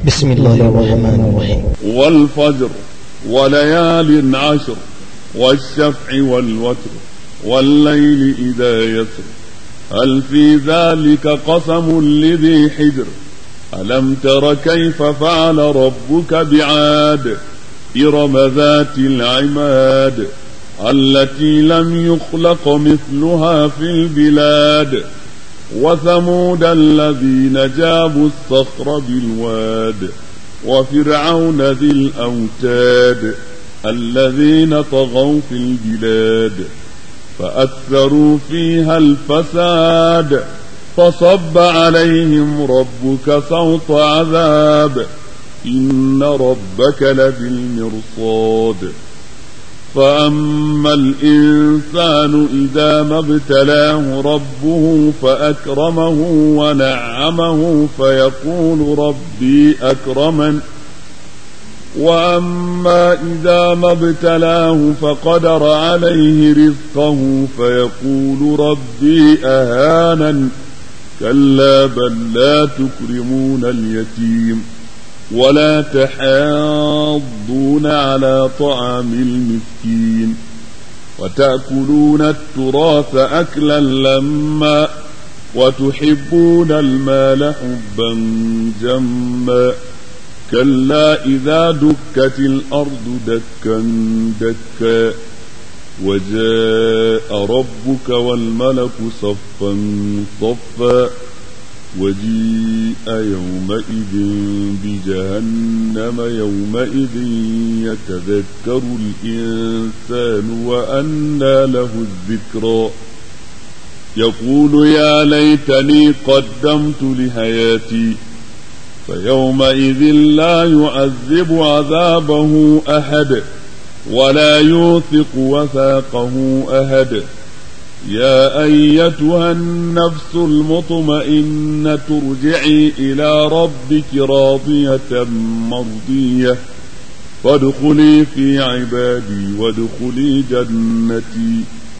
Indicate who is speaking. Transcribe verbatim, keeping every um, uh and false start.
Speaker 1: بسم الله الرحمن الرحيم.
Speaker 2: والفجر وليال عشر والشفع والوتر والليل إذا يسر هل في ذلك قسم لذي حجر ألم تر كيف فعل ربك بعاد إرم ذات العماد التي لم يخلق مثلها في البلاد وثمود الذين جابوا الصخر بالواد وفرعون ذي الأوتاد الذين طغوا في البلاد فأكثروا فيها الفساد فصب عليهم ربك صوت عذاب إن ربك لبالمرصاد فأما الإنسان إذا ما ابتلاه ربه فأكرمه ونعمه فيقول ربي أكرمن وأما إذا ما ابتلاه فقدر عليه رزقه فيقول ربي أهانن كلا بل لا تكرمون اليتيم ولا تحاضون على طعام المسكين وتأكلون التراث أكلا لما وتحبون المال حبا جما كلا إذا دكت الأرض دكا دكا وجاء ربك والملك صفا صفا وجيء يومئذ بجهنم يومئذ يتذكر الإنسان وأنى له الذكرى يقول يا ليتني قدمت لحياتي فيومئذ لا يعذب عذابه أحد ولا يوثق وثاقه أحد يا أيتها النفس المطمئنة ارجعي إلى ربك راضية مرضية فادخلي في عبادي وادخلي جنتي